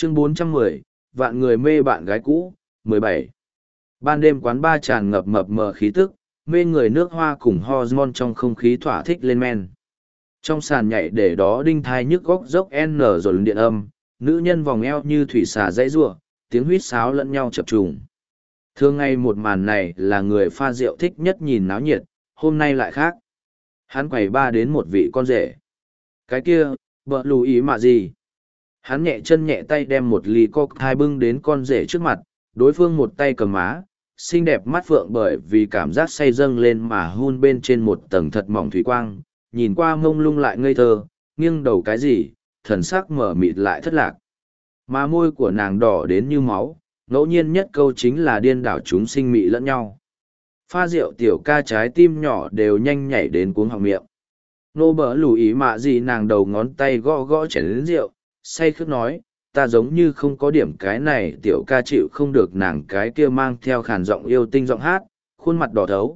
Chương 410, vạn người mê bạn gái cũ, 17. Ban đêm quán bar tràn ngập mập mờ khí tức, mê người nước hoa cùng hormone trong không khí thỏa thích lên men. Trong sàn nhảy để đó đinh thai nhức góc dốc N rồi điện âm, nữ nhân vòng eo như thủy xà dãy rủa, tiếng huýt sáo lẫn nhau chập trùng. Thường ngày một màn này là người pha rượu thích nhất nhìn náo nhiệt, hôm nay lại khác. Hắn quầy ba đến một vị con rể. Cái kia, vợ lù ý mà gì? Hắn nhẹ chân nhẹ tay đem một ly cocktail bưng đến con rể trước mặt, đối phương một tay cầm má, xinh đẹp mắt phượng bởi vì cảm giác say dâng lên mà hun bên trên một tầng thật mỏng thủy quang, nhìn qua mông lung lại ngây thơ, nghiêng đầu cái gì, thần sắc mở mịt lại thất lạc. Mà môi của nàng đỏ đến như máu, ngẫu nhiên nhất câu chính là điên đảo chúng sinh mị lẫn nhau. Pha rượu tiểu ca trái tim nhỏ đều nhanh nhảy đến cuống họng miệng. Nô bỡ lù ý mạ gì nàng đầu ngón tay gõ gõ chén đến rượu, say khướt nói, ta giống như không có điểm cái này tiểu ca chịu không được nàng cái kia mang theo khàn giọng yêu tinh giọng hát, khuôn mặt đỏ thấu,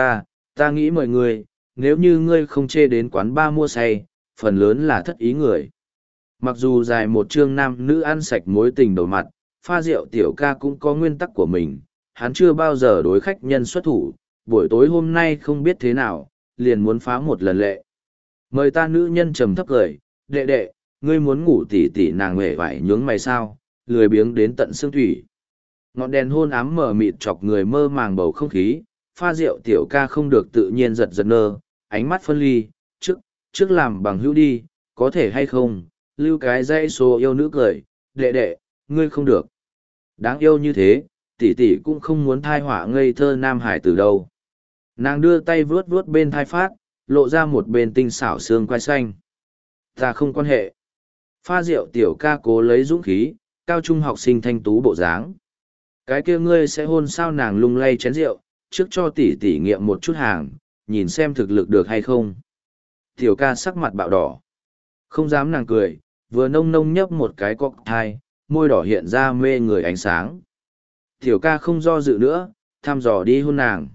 ta nghĩ mời ngươi, nếu như ngươi không chê đến quán ba mua say, phần lớn là thất ý người. Mặc dù dài một chương nam nữ ăn sạch mối tình đầu mặt, pha rượu tiểu ca cũng có nguyên tắc của mình, hắn chưa bao giờ đối khách nhân xuất thủ, buổi tối hôm nay không biết thế nào, liền muốn phá một lần lệ. Mời ta nữ nhân trầm thấp cười, đệ đệ, ngươi muốn ngủ tỉ tỉ nàng hề vải nhướng mày sao, lười biếng đến tận xương thủy. Ngọn đèn hôn ám mờ mịt chọc người mơ màng bầu không khí, pha rượu tiểu ca không được tự nhiên giật giật nơ, ánh mắt phân ly, trước làm bằng hữu đi, có thể hay không, lưu cái dãy số yêu nữ cười, đệ đệ, ngươi không được. Đáng yêu như thế, tỷ tỷ cũng không muốn thai họa ngây thơ nam hải từ đâu. Nàng đưa tay vuốt vuốt bên thai phát, lộ ra một bên tinh xảo xương quai xanh. Ta không quan hệ. Pha rượu tiểu ca cố lấy dũng khí, cao trung học sinh thanh tú bộ dáng. Cái kia ngươi sẽ hôn sao nàng lung lay chén rượu, trước cho tỷ tỷ nghiệm một chút hàng, nhìn xem thực lực được hay không. Tiểu ca sắc mặt bạo đỏ. Không dám nàng cười, vừa nông nông nhấp một cái cocktail, môi đỏ hiện ra mê người ánh sáng. Tiểu ca không do dự nữa, thăm dò đi hôn nàng.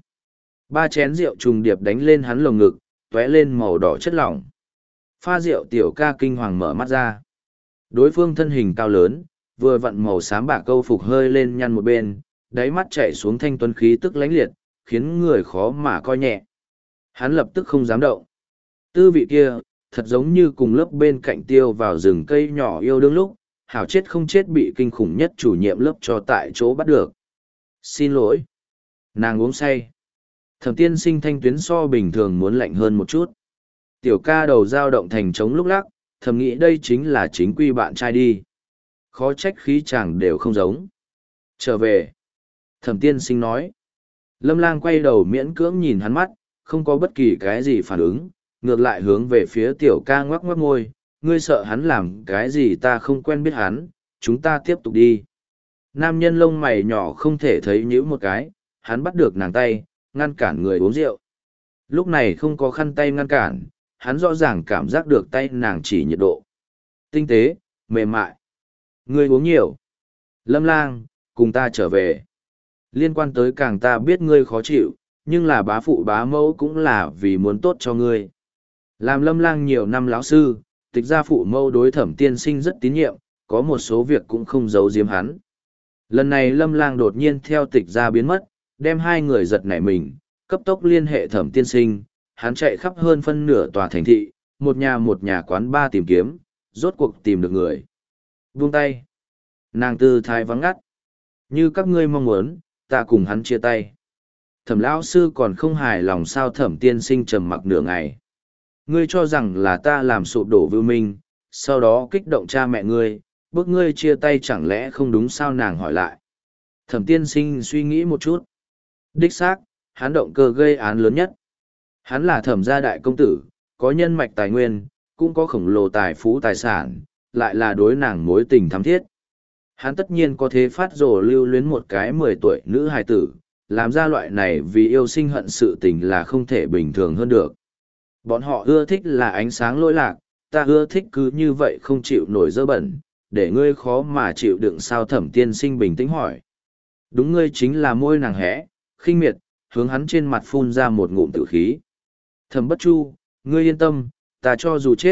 Ba chén rượu trùng điệp đánh lên hắn lồng ngực, tóe lên màu đỏ chất lỏng. Pha rượu tiểu ca kinh hoàng mở mắt ra. Đối phương thân hình cao lớn, vừa vặn màu xám bạc câu phục hơi lên nhăn một bên, đáy mắt chảy xuống thanh tuấn khí tức lánh liệt, khiến người khó mà coi nhẹ. Hắn lập tức không dám động. Tư vị kia, thật giống như cùng lớp bên cạnh tiêu vào rừng cây nhỏ yêu đương lúc, hảo chết không chết bị kinh khủng nhất chủ nhiệm lớp cho tại chỗ bắt được. Xin lỗi. Nàng uống say. Thẩm tiên sinh thanh tuyến so bình thường muốn lạnh hơn một chút. Tiểu ca đầu dao động thành trống lúc lắc, thầm nghĩ đây chính là chính quy bạn trai đi. Khó trách khí chàng đều không giống. Trở về. Thẩm tiên sinh nói. Lâm lang quay đầu miễn cưỡng nhìn hắn mắt, không có bất kỳ cái gì phản ứng, ngược lại hướng về phía tiểu ca ngoắc ngoắc môi, ngươi sợ hắn làm cái gì ta không quen biết hắn, chúng ta tiếp tục đi. Nam nhân lông mày nhỏ không thể thấy nhíu một cái, hắn bắt được nàng tay, ngăn cản người uống rượu. Lúc này không có khăn tay ngăn cản, hắn rõ ràng cảm giác được tay nàng chỉ nhiệt độ. Tinh tế, mềm mại. Ngươi uống nhiều. Lâm lang, cùng ta trở về. Liên quan tới càng ta biết ngươi khó chịu, nhưng là bá phụ bá mẫu cũng là vì muốn tốt cho ngươi. Làm Lâm lang nhiều năm lão sư, tịch gia phụ mẫu đối Thẩm tiên sinh rất tín nhiệm, có một số việc cũng không giấu giếm hắn. Lần này Lâm lang đột nhiên theo tịch gia biến mất, đem hai người giật nảy mình, cấp tốc liên hệ Thẩm tiên sinh, hắn chạy khắp hơn phân nửa tòa thành thị, một nhà quán bar tìm kiếm, rốt cuộc tìm được người. Buông tay. Nàng tư thái vắng ngắt. Như các ngươi mong muốn, ta cùng hắn chia tay. Thẩm lão sư còn không hài lòng sao? Thẩm tiên sinh trầm mặc nửa ngày. Ngươi cho rằng là ta làm sụp đổ Vưu Minh, sau đó kích động cha mẹ ngươi, bước ngươi chia tay chẳng lẽ không đúng sao? Nàng hỏi lại. Thẩm tiên sinh suy nghĩ một chút. Đích xác, hắn động cơ gây án lớn nhất. Hắn là Thẩm gia đại công tử, có nhân mạch tài nguyên, cũng có khổng lồ tài phú tài sản, lại là đối nàng mối tình thắm thiết. Hắn tất nhiên có thế phát rồ lưu luyến một cái 10 tuổi nữ hài tử, làm ra loại này vì yêu sinh hận sự tình là không thể bình thường hơn được. Bọn họ ưa thích là ánh sáng lỗi lạc, ta ưa thích cứ như vậy không chịu nổi dơ bẩn, để ngươi khó mà chịu đựng sao? Thẩm tiên sinh bình tĩnh hỏi. Đúng, ngươi chính là môi nàng hẽ, khinh miệt, hướng hắn trên mặt phun ra một ngụm tử khí. Thẩm bất chu, ngươi yên tâm, ta cho dù chết,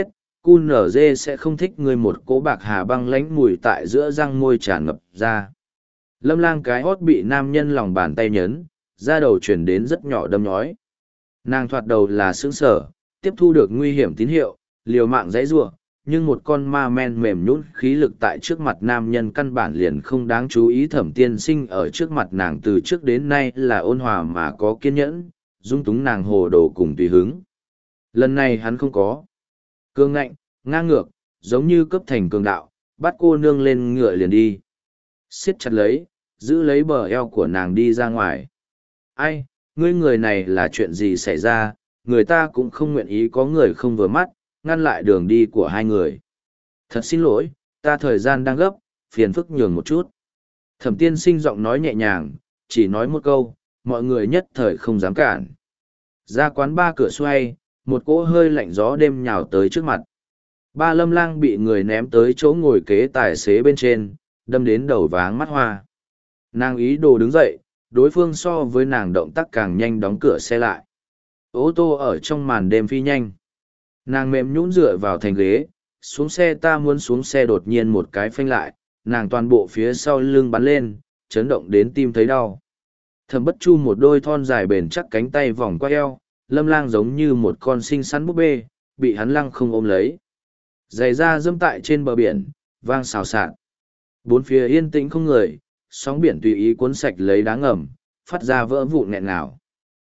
QNZ sẽ không thích ngươi. Một cỗ bạc hà băng lánh mùi tại giữa răng môi tràn ngập ra. Lâm Lang cái hót bị nam nhân lòng bàn tay nhấn, da đầu chuyển đến rất nhỏ đâm nhói. Nàng thoạt đầu là sững sở, tiếp thu được nguy hiểm tín hiệu, liều mạng dãy giụa, nhưng một con ma men mềm nhũn khí lực tại trước mặt nam nhân căn bản liền không đáng chú ý. Thẩm Tiên Sinh ở trước mặt nàng từ trước đến nay là ôn hòa mà có kiên nhẫn, dung túng nàng hồ đồ cùng tùy hứng. Lần này hắn không có cương ngạnh, ngang ngược, giống như cấp thành cường đạo, bắt cô nương lên ngựa liền đi. Siết chặt lấy, giữ lấy bờ eo của nàng đi ra ngoài. Ai, ngươi người này là chuyện gì xảy ra, người ta cũng không nguyện ý có người không vừa mắt, ngăn lại đường đi của hai người. Thật xin lỗi, ta thời gian đang gấp, phiền phức nhường một chút. Thẩm Tiên Sinh giọng nói nhẹ nhàng, chỉ nói một câu, mọi người nhất thời không dám cản. Ra quán ba cửa xoay, một cỗ hơi lạnh gió đêm nhào tới trước mặt. Ba Lâm Lang bị người ném tới chỗ ngồi kế tài xế bên trên, đâm đến đầu váng mắt hoa. Nàng ý đồ đứng dậy, đối phương so với nàng động tác càng nhanh đóng cửa xe lại. Ô tô ở trong màn đêm phi nhanh. Nàng mềm nhũn dựa vào thành ghế, xuống xe. Ta muốn xuống xe. Đột nhiên một cái phanh lại, nàng toàn bộ phía sau lưng bắn lên, chấn động đến tim thấy đau. Thẩm Bất Chu một đôi thon dài bền chắc cánh tay vòng qua eo, Lâm Lang giống như một con xinh xắn búp bê, bị hắn lăng không ôm lấy. Giày da dâm tại trên bờ biển, vang xào xạc. Bốn phía yên tĩnh không người, sóng biển tùy ý cuốn sạch lấy đá ngầm, phát ra vỡ vụn nghẹn ngào.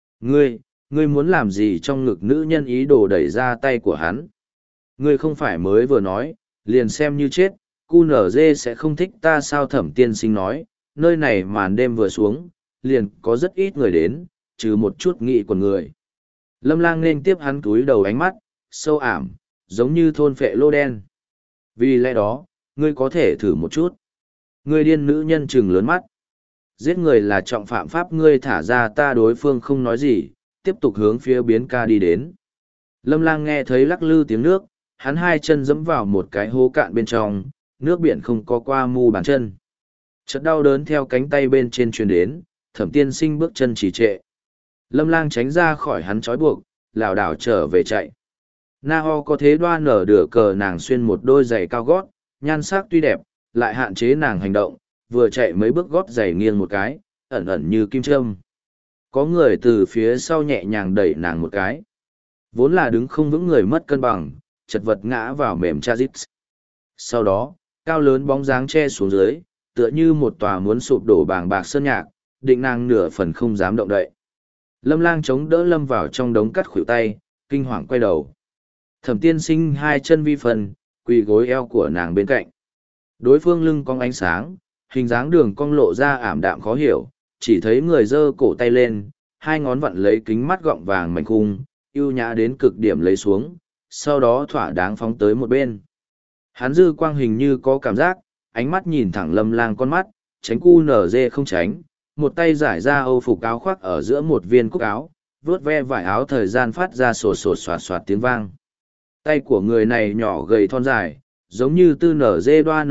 Ngươi muốn làm gì? Trong ngực nữ nhân ý đồ đẩy ra tay của hắn. Ngươi không phải mới vừa nói, liền xem như chết, QNZ sẽ không thích ta sao? Thẩm Tiên Sinh nói, nơi này màn đêm vừa xuống, liền có rất ít người đến, trừ một chút nghị của người. Lâm Lang nên tiếp hắn cúi đầu, ánh mắt sâu ảm, giống như thôn phệ lô đen. Vì lẽ đó, ngươi có thể thử một chút. Ngươi điên. Nữ nhân trừng lớn mắt. Giết người là trọng phạm pháp, ngươi thả ra ta. Đối phương không nói gì, tiếp tục hướng phía biến ca đi đến. Lâm Lang nghe thấy lắc lư tiếng nước, hắn hai chân dẫm vào một cái hố cạn bên trong, nước biển không có qua mu bàn chân. Chợt đau đớn theo cánh tay bên trên truyền đến, Thẩm Tiên Sinh bước chân trì trệ. Lâm Lang tránh ra khỏi hắn trói buộc, lảo đảo trở về chạy. Na Ho có thế đoan nở đửa cờ. Nàng xuyên một đôi giày cao gót, nhan sắc tuy đẹp, lại hạn chế nàng hành động, vừa chạy mấy bước gót giày nghiêng một cái, ẩn ẩn như kim châm. Có người từ phía sau nhẹ nhàng đẩy nàng một cái. Vốn là đứng không vững người mất cân bằng, chật vật ngã vào mềm cha dít. Sau đó, cao lớn bóng dáng che xuống dưới, tựa như một tòa muốn sụp đổ bàng bạc sơn nhạc, định nàng nửa phần không dám động đậy. Lâm Lang chống đỡ lâm vào trong đống cắt khuỷu tay, kinh hoàng quay đầu. Thẩm Tiên Sinh hai chân vi phần, quỳ gối eo của nàng bên cạnh. Đối phương lưng cong ánh sáng, hình dáng đường cong lộ ra ảm đạm khó hiểu, chỉ thấy người giơ cổ tay lên, hai ngón vặn lấy kính mắt gọng vàng mảnh khung, ưu nhã đến cực điểm lấy xuống, sau đó thỏa đáng phóng tới một bên. Hắn dư quang hình như có cảm giác, ánh mắt nhìn thẳng Lâm Lang con mắt, tránh cu nở dê không tránh, một tay giải ra âu phục áo khoác ở giữa một viên cúc áo, vuốt ve vải áo, thời gian phát ra sột sột soạt soạt tiếng vang. Tay của người này nhỏ gầy thon dài, giống như tư nở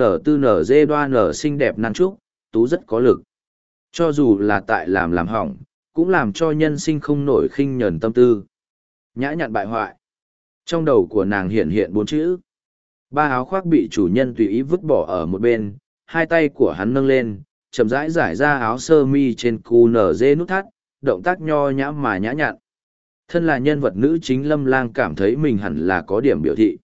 dê đoa nở xinh đẹp nan trúc, tú rất có lực. Cho dù là tại làm hỏng, cũng làm cho nhân sinh không nổi khinh nhẫn tâm tư. Nhã nhặn bại hoại. Trong đầu của nàng hiện hiện bốn chữ. Ba áo khoác bị chủ nhân tùy ý vứt bỏ ở một bên, hai tay của hắn nâng lên, chậm rãi giải ra áo sơ mi trên cu nở dê nút thắt, động tác nho nhã mà nhã nhặn. Thân là nhân vật nữ chính, Lâm Lang cảm thấy mình hẳn là có điểm biểu thị.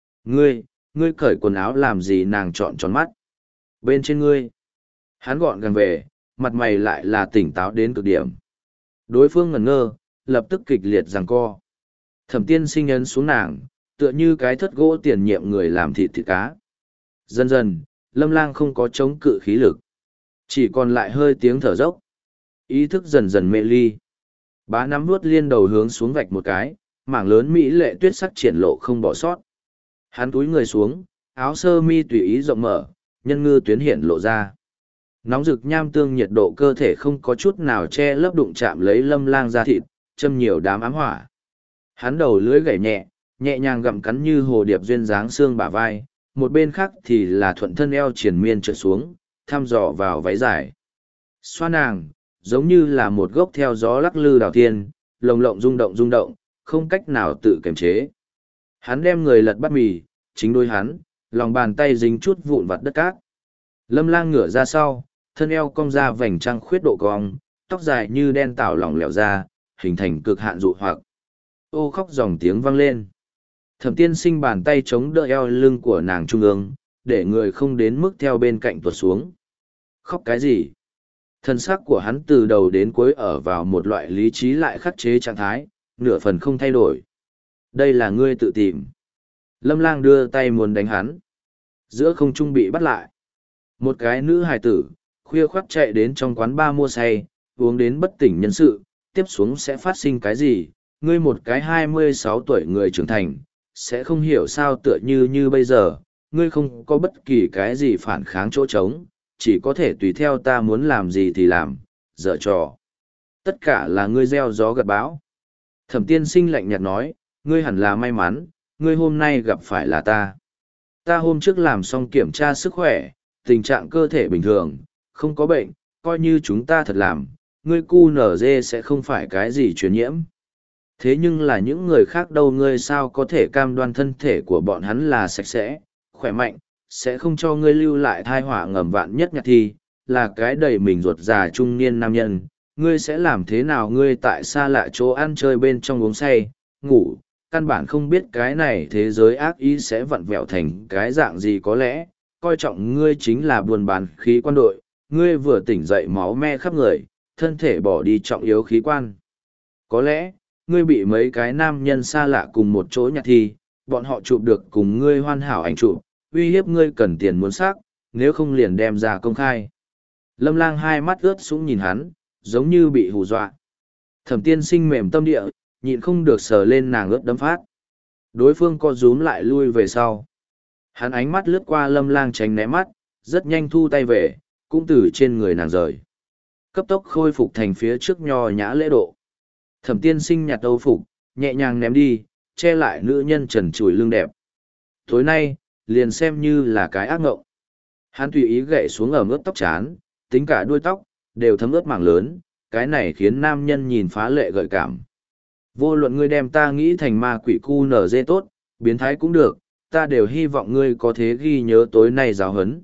Ngươi cởi quần áo làm gì? Nàng trọn tròn mắt. Bên trên ngươi. Hắn gọn gàng về, mặt mày lại là tỉnh táo đến cực điểm. Đối phương ngẩn ngơ, lập tức kịch liệt giằng co. Thẩm Tiên Sinh ấn xuống nàng, tựa như cái thất gỗ tiền nhiệm người làm thịt cá. Dần dần, Lâm Lang không có chống cự khí lực. Chỉ còn lại hơi tiếng thở dốc. Ý thức dần dần mê ly. Bá nắm vuốt liên đầu hướng xuống vạch một cái, mảng lớn mỹ lệ tuyết sắc triển lộ không bỏ sót. Hắn túi người xuống, áo sơ mi tùy ý rộng mở, nhân ngư tuyến hiện lộ ra. Nóng rực nham tương, nhiệt độ cơ thể không có chút nào che lấp, đụng chạm lấy Lâm Lang da thịt, châm nhiều đám ám hỏa. Hắn đầu lưỡi gảy nhẹ, nhẹ nhàng gặm cắn như hồ điệp duyên dáng xương bả vai, một bên khác thì là thuận thân eo triền miên trượt xuống, thăm dò vào váy dài. Xoa nàng, giống như là một gốc theo gió lắc lư đào tiên, lồng lộng rung động, không cách nào tự kiềm chế. Hắn đem người lật bắt mì, chính đôi hắn, lòng bàn tay dính chút vụn vặt đất cát. Lâm Lang ngửa ra sau, thân eo cong ra vành trăng khuyết độ cong, tóc dài như đen tảo lỏng lẻo ra, hình thành cực hạn dụ hoặc. Ô khóc dòng tiếng vang lên. Thẩm Tiên Sinh bàn tay chống đỡ eo lưng của nàng trung ương, để người không đến mức theo bên cạnh tuột xuống. Khóc cái gì? Thân xác của hắn từ đầu đến cuối ở vào một loại lý trí lại khắc chế trạng thái, nửa phần không thay đổi. Đây là ngươi tự tìm. Lâm Lang đưa tay muốn đánh hắn. Giữa không trung bị bắt lại. Một cái nữ hài tử, khuya khoắt chạy đến trong quán bar mua say, uống đến bất tỉnh nhân sự, tiếp xuống sẽ phát sinh cái gì? Ngươi một cái 26 tuổi người trưởng thành, sẽ không hiểu sao tựa như bây giờ, ngươi không có bất kỳ cái gì phản kháng chỗ trống, chỉ có thể tùy theo ta muốn làm gì thì làm, dở trò. Tất cả là ngươi gieo gió gặt bão. Thẩm Tiên Sinh lạnh nhạt nói, ngươi hẳn là may mắn, ngươi hôm nay gặp phải là ta. Ta hôm trước làm xong kiểm tra sức khỏe, tình trạng cơ thể bình thường, không có bệnh, coi như chúng ta thật làm, ngươi QNZ sẽ không phải cái gì truyền nhiễm. Thế nhưng là những người khác đâu, ngươi sao có thể cam đoan thân thể của bọn hắn là sạch sẽ, khỏe mạnh, sẽ không cho ngươi lưu lại thai họa ngầm vạn nhất nhặt thi, là cái đầy mình ruột già trung niên nam nhân, ngươi sẽ làm thế nào? Ngươi tại xa lạ chỗ ăn chơi bên trong uống say, ngủ, căn bản không biết cái này thế giới ác ý sẽ vặn vẹo thành cái dạng gì, có lẽ, coi trọng ngươi chính là buôn bán khí quan đội, ngươi vừa tỉnh dậy máu me khắp người, thân thể bỏ đi trọng yếu khí quan. Có lẽ, ngươi bị mấy cái nam nhân xa lạ cùng một chỗ nhặt thi, bọn họ chụp được cùng ngươi hoàn hảo ảnh chụp, uy hiếp ngươi cần tiền muốn xác, nếu không liền đem ra công khai. Lâm Lang hai mắt ướt sũng nhìn hắn, giống như bị hù dọa. Thẩm Tiên Sinh mềm tâm địa, nhịn không được sờ lên nàng ướt đấm phát. Đối phương co rúm lại lui về sau. Hắn ánh mắt lướt qua Lâm Lang tránh né mắt, rất nhanh thu tay về, cũng từ trên người nàng rời. Cấp tốc khôi phục thành phía trước nho nhã lễ độ. Thẩm Tiên Sinh nhặt âu phục, nhẹ nhàng ném đi, che lại nữ nhân trần trụi lưng đẹp. Tối nay, liền xem như là cái ác ngộng. Hắn tùy ý gậy xuống ở ướt tóc chán, tính cả đuôi tóc, đều thấm ướt mảng lớn, cái này khiến nam nhân nhìn phá lệ gợi cảm. Vô luận ngươi đem ta nghĩ thành ma quỷ QNZ tốt, biến thái cũng được, ta đều hy vọng ngươi có thể ghi nhớ tối nay giáo huấn.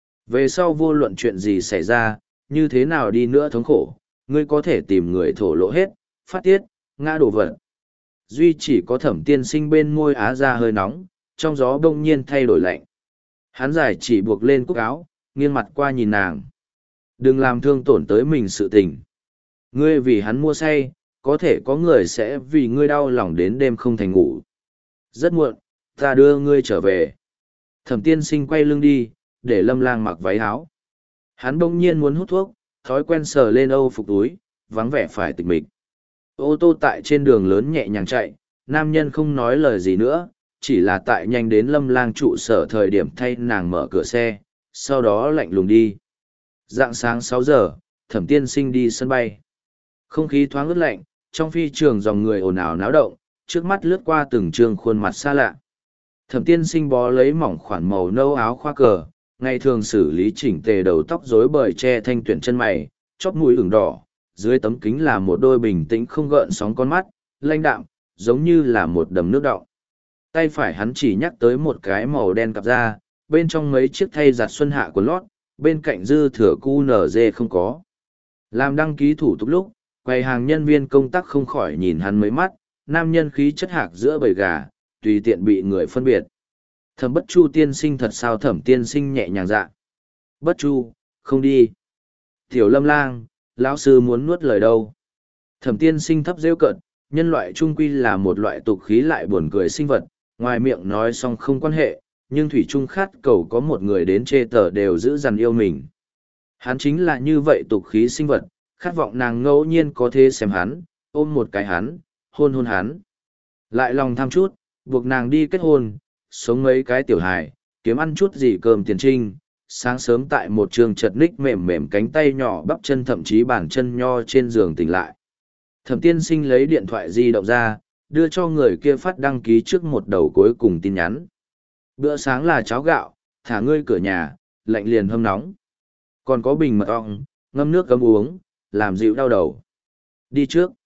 Về sau vô luận chuyện gì xảy ra, như thế nào đi nữa thống khổ, ngươi có thể tìm người thổ lộ hết, phát tiết, ngã đổ vật. Duy chỉ có Thẩm Tiên Sinh bên môi á ra hơi nóng, trong gió bỗng nhiên thay đổi lạnh. Hắn giải chỉ buộc lên cúc áo, nghiêng mặt qua nhìn nàng. Đừng làm thương tổn tới mình sự tình. Ngươi vì hắn mua say, có thể có người sẽ vì ngươi đau lòng đến đêm không thành ngủ. Rất muộn, ta đưa ngươi trở về. Thẩm Tiên Sinh quay lưng đi, để Lâm Lang mặc váy áo. Hắn bỗng nhiên muốn hút thuốc, thói quen sờ lên âu phục túi, vắng vẻ phải tịch mịch. Ô tô tại trên đường lớn nhẹ nhàng chạy, nam nhân không nói lời gì nữa, chỉ là tại nhanh đến Lâm Lang trụ sở thời điểm thay nàng mở cửa xe, sau đó lạnh lùng đi. Rạng sáng 6 giờ, Thẩm Tiên Sinh đi sân bay. Không khí thoáng ướt lạnh, trong phi trường dòng người ồn ào náo động, trước mắt lướt qua từng trường khuôn mặt xa lạ. Thẩm Tiên Sinh bó lấy mỏng khoản màu nâu áo khoác cờ, ngày thường xử lý chỉnh tề đầu tóc rối bời che thanh tuyển chân mày, chóp mũi ửng đỏ, dưới tấm kính là một đôi bình tĩnh không gợn sóng con mắt, lanh đạm, giống như là một đầm nước đọng. Tay phải hắn chỉ nhắc tới một cái màu đen cặp da, bên trong mấy chiếc thay giặt xuân hạ quần lót, bên cạnh dư thừa QNZ không có. Làm đăng ký thủ tục lúc, quầy hàng nhân viên công tác không khỏi nhìn hắn mấy mắt, nam nhân khí chất hạc giữa bầy gà, tùy tiện bị người phân biệt. Thẩm Bất Chu tiên sinh thật sao? Thẩm Tiên Sinh nhẹ nhàng dạ. Bất Chu, không đi. Tiểu Lâm Lang, lão sư muốn nuốt lời đâu. Thẩm Tiên Sinh thấp rêu cợt, nhân loại trung quy là một loại tục khí lại buồn cười sinh vật, ngoài miệng nói xong không quan hệ, nhưng thủy trung khát cầu có một người đến chê tờ đều giữ dằn yêu mình. Hắn chính là như vậy tục khí sinh vật, khát vọng nàng ngẫu nhiên có thể xem hắn, ôm một cái hắn, hôn hôn hắn. Lại lòng tham chút, buộc nàng đi kết hôn, sống mấy cái tiểu hài, kiếm ăn chút gì cơm tiền trinh. Sáng sớm tại một trường chật ních mềm mềm cánh tay nhỏ bắp chân thậm chí bàn chân nho trên giường tỉnh lại. Thẩm Tiên Sinh lấy điện thoại di động ra, đưa cho người kia phát đăng ký trước một đầu cuối cùng tin nhắn. Bữa sáng là cháo gạo, thả ngươi cửa nhà, lạnh liền hâm nóng. Còn có bình mật ong, ngâm nước cấm uống, làm dịu đau đầu. Đi trước.